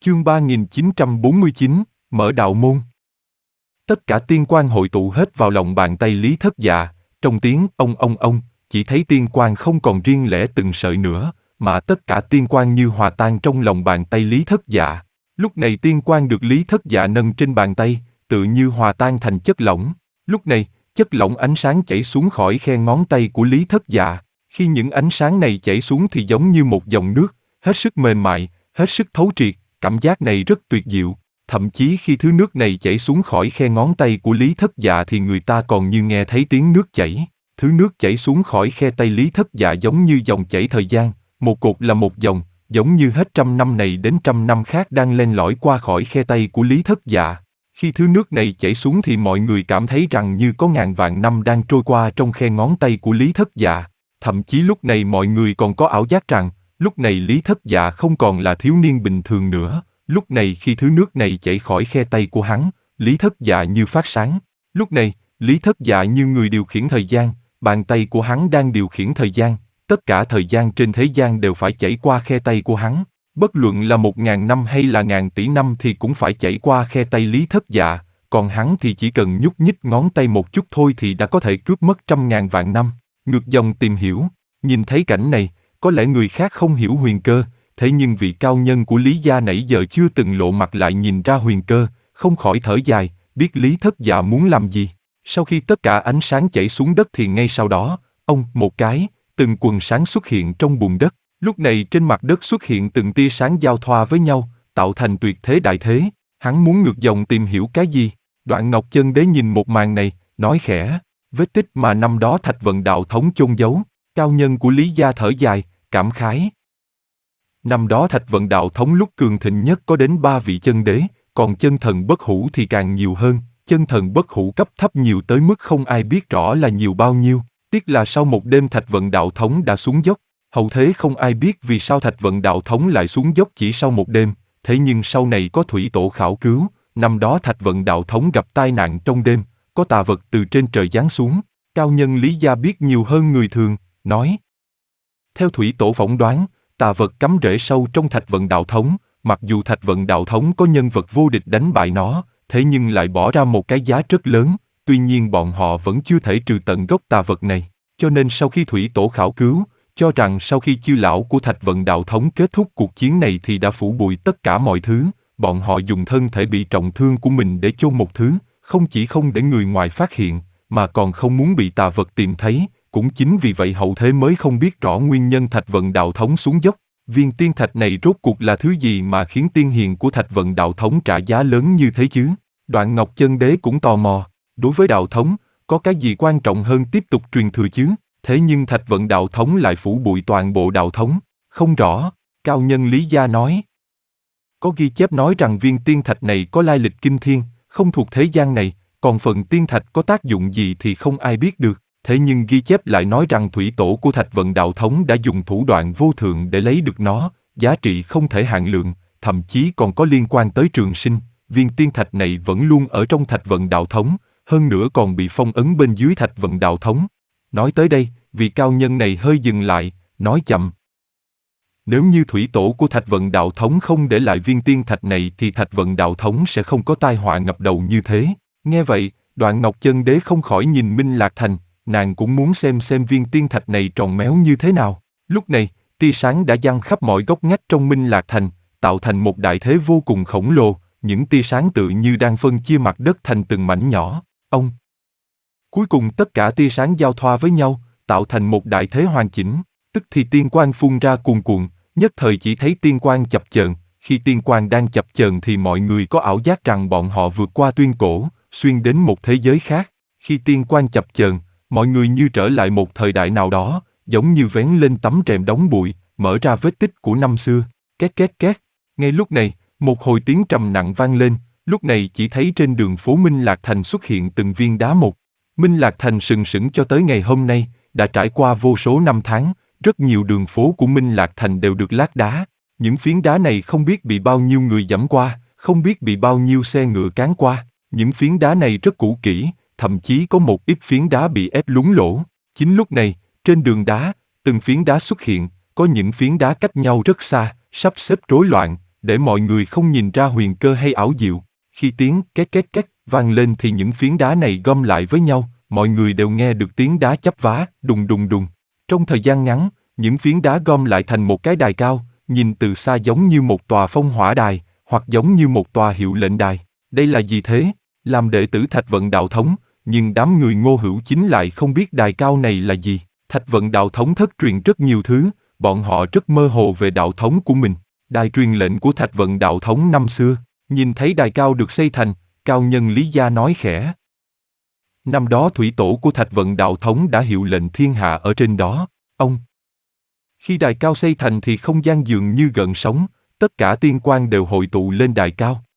Chương 3949, mở đạo môn. Tất cả tiên quan hội tụ hết vào lòng bàn tay Lý Thất Dạ, trong tiếng ông, chỉ thấy tiên quan không còn riêng lẻ từng sợi nữa, mà tất cả tiên quan như hòa tan trong lòng bàn tay Lý Thất Dạ. Lúc này tiên quan được Lý Thất Dạ nâng trên bàn tay, tự như hòa tan thành chất lỏng. Lúc này, chất lỏng ánh sáng chảy xuống khỏi khe ngón tay của Lý Thất Dạ. Khi những ánh sáng này chảy xuống thì giống như một dòng nước, hết sức mềm mại, hết sức thấu triệt, cảm giác này rất tuyệt diệu. Thậm chí khi thứ nước này chảy xuống khỏi khe ngón tay của Lý Thất Dạ thì người ta còn như nghe thấy tiếng nước chảy. Thứ nước chảy xuống khỏi khe tay Lý Thất Dạ giống như dòng chảy thời gian, một cột là một dòng, giống như hết trăm năm này đến trăm năm khác đang len lỏi qua khỏi khe tay của Lý Thất Dạ. Khi thứ nước này chảy xuống thì mọi người cảm thấy rằng như có ngàn vạn năm đang trôi qua trong khe ngón tay của Lý Thất Dạ. Thậm chí lúc này mọi người còn có ảo giác rằng, lúc này Lý Thất Dạ không còn là thiếu niên bình thường nữa. Lúc này khi thứ nước này chảy khỏi khe tay của hắn, Lý Thất Dạ như phát sáng. Lúc này, Lý Thất Dạ như người điều khiển thời gian, bàn tay của hắn đang điều khiển thời gian, tất cả thời gian trên thế gian đều phải chảy qua khe tay của hắn. Bất luận là 1000 năm hay là ngàn tỷ năm thì cũng phải chảy qua khe tay Lý Thất Dạ, còn hắn thì chỉ cần nhúc nhích ngón tay một chút thôi thì đã có thể cướp mất trăm ngàn vạn năm. Ngược dòng tìm hiểu, nhìn thấy cảnh này, có lẽ người khác không hiểu huyền cơ, thế nhưng vị cao nhân của Lý gia nãy giờ chưa từng lộ mặt lại nhìn ra huyền cơ, không khỏi thở dài, biết Lý Thất Dạ muốn làm gì. Sau khi tất cả ánh sáng chảy xuống đất thì ngay sau đó, một cái, từng quầng sáng xuất hiện trong bùn đất. Lúc này trên mặt đất xuất hiện từng tia sáng giao thoa với nhau, tạo thành tuyệt thế đại thế. Hắn muốn ngược dòng tìm hiểu cái gì? Đoạn Ngọc Chân Đế nhìn một màn này, nói khẽ, vết tích mà năm đó Thạch Vận Đạo Thống chôn giấu. Cao nhân của Lý gia thở dài, cảm khái. Năm đó Thạch Vận Đạo Thống lúc cường thịnh nhất có đến 3 vị chân đế, còn chân thần bất hủ thì càng nhiều hơn. Chân thần bất hủ cấp thấp nhiều tới mức không ai biết rõ là nhiều bao nhiêu. Tiếc là sau một đêm Thạch Vận Đạo Thống đã xuống dốc. Hậu thế không ai biết vì sao Thạch Vận Đạo Thống lại xuống dốc chỉ sau một đêm. Thế nhưng sau này có thủy tổ khảo cứu, năm đó Thạch Vận Đạo Thống gặp tai nạn trong đêm, có tà vật từ trên trời giáng xuống. Cao nhân Lý gia biết nhiều hơn người thường, nói. Theo thủy tổ phỏng đoán, tà vật cắm rễ sâu trong Thạch Vận Đạo Thống, mặc dù Thạch Vận Đạo Thống có nhân vật vô địch đánh bại nó, thế nhưng lại bỏ ra một cái giá rất lớn, tuy nhiên bọn họ vẫn chưa thể trừ tận gốc tà vật này. Cho nên sau khi thủy tổ khảo cứu, cho rằng sau khi chư lão của Thạch Vận Đạo Thống kết thúc cuộc chiến này thì đã phủ bụi tất cả mọi thứ, bọn họ dùng thân thể bị trọng thương của mình để chôn một thứ, không chỉ không để người ngoài phát hiện, mà còn không muốn bị tà vật tìm thấy. Cũng chính vì vậy hậu thế mới không biết rõ nguyên nhân Thạch Vận Đạo Thống xuống dốc. Viên tiên thạch này rốt cuộc là thứ gì mà khiến tiên hiền của Thạch Vận Đạo Thống trả giá lớn như thế chứ? Đoạn Ngọc Chân Đế cũng tò mò, đối với đạo thống, có cái gì quan trọng hơn tiếp tục truyền thừa chứ? Thế nhưng Thạch Vận Đạo Thống lại phủ bụi toàn bộ đạo thống, không rõ. Cao nhân Lý gia nói. Có ghi chép nói rằng viên tiên thạch này có lai lịch kinh thiên, không thuộc thế gian này, còn phần tiên thạch có tác dụng gì thì không ai biết được. Thế nhưng ghi chép lại nói rằng thủy tổ của Thạch Vận Đạo Thống đã dùng thủ đoạn vô thượng để lấy được nó, giá trị không thể hạn lượng, thậm chí còn có liên quan tới trường sinh. Viên tiên thạch này vẫn luôn ở trong Thạch Vận Đạo Thống, hơn nữa còn bị phong ấn bên dưới Thạch Vận Đạo Thống. Nói tới đây, vị cao nhân này hơi dừng lại, nói chậm. Nếu như thủy tổ của Thạch Vận Đạo Thống không để lại viên tiên thạch này thì Thạch Vận Đạo Thống sẽ không có tai họa ngập đầu như thế. Nghe vậy, Đoạn Ngọc Chân Đế không khỏi nhìn Minh Lạc Thành, nàng cũng muốn xem viên tiên thạch này tròn méo như thế nào. Lúc này, tia sáng đã giăng khắp mọi góc ngách trong Minh Lạc Thành, tạo thành một đại thế vô cùng khổng lồ, những tia sáng tự như đang phân chia mặt đất thành từng mảnh nhỏ. Cuối cùng tất cả tia sáng giao thoa với nhau, tạo thành một đại thế hoàn chỉnh, tức thì tiên quang phun ra cuồn cuộn, nhất thời chỉ thấy tiên quang chập chờn. Khi tiên quang đang chập chờn thì mọi người có ảo giác rằng bọn họ vượt qua tuyên cổ, xuyên đến một thế giới khác. Khi tiên quang chập chờn, mọi người như trở lại một thời đại nào đó, giống như vén lên tấm rèm đóng bụi, mở ra vết tích của năm xưa. Két két két. Ngay lúc này, một hồi tiếng trầm nặng vang lên, lúc này chỉ thấy trên đường phố Minh Lạc Thành xuất hiện từng viên đá một. Minh Lạc Thành sừng sững cho tới ngày hôm nay, đã trải qua vô số năm tháng, rất nhiều đường phố của Minh Lạc Thành đều được lát đá. Những phiến đá này không biết bị bao nhiêu người dẫm qua, không biết bị bao nhiêu xe ngựa cán qua. Những phiến đá này rất cũ kỹ, thậm chí có một ít phiến đá bị ép lún lỗ. Chính lúc này, trên đường đá, từng phiến đá xuất hiện, có những phiến đá cách nhau rất xa, sắp xếp rối loạn, để mọi người không nhìn ra huyền cơ hay ảo diệu. Khi tiếng két két két vang lên thì những phiến đá này gom lại với nhau, mọi người đều nghe được tiếng đá chắp vá, đùng đùng đùng. Trong thời gian ngắn, những phiến đá gom lại thành một cái đài cao, nhìn từ xa giống như một tòa phong hỏa đài, hoặc giống như một tòa hiệu lệnh đài. Đây là gì thế? Làm đệ tử Thạch Vận Đạo Thống, nhưng đám người Ngô Hữu Chính lại không biết đài cao này là gì. Thạch Vận Đạo Thống thất truyền rất nhiều thứ, bọn họ rất mơ hồ về đạo thống của mình. Đài truyền lệnh của Thạch Vận Đạo Thống năm xưa, nhìn thấy đài cao được xây thành, cao nhân Lý Gia nói khẽ. Năm đó thủy tổ của Thạch Vận Đạo Thống đã hiệu lệnh thiên hạ ở trên đó. Khi đài cao xây thành thì không gian dường như gợn sóng, tất cả tiên quan đều hội tụ lên đài cao.